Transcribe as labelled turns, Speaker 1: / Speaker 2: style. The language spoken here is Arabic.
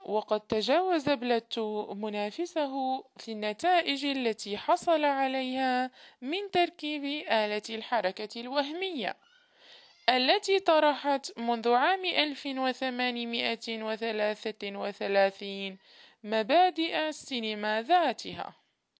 Speaker 1: وقد تجاوز بلاتو منافسه في النتائج التي حصل عليها من تركيب آلة الحركة الوهمية التي طرحت منذ عام 1833 مبادئ السينما ذاتها.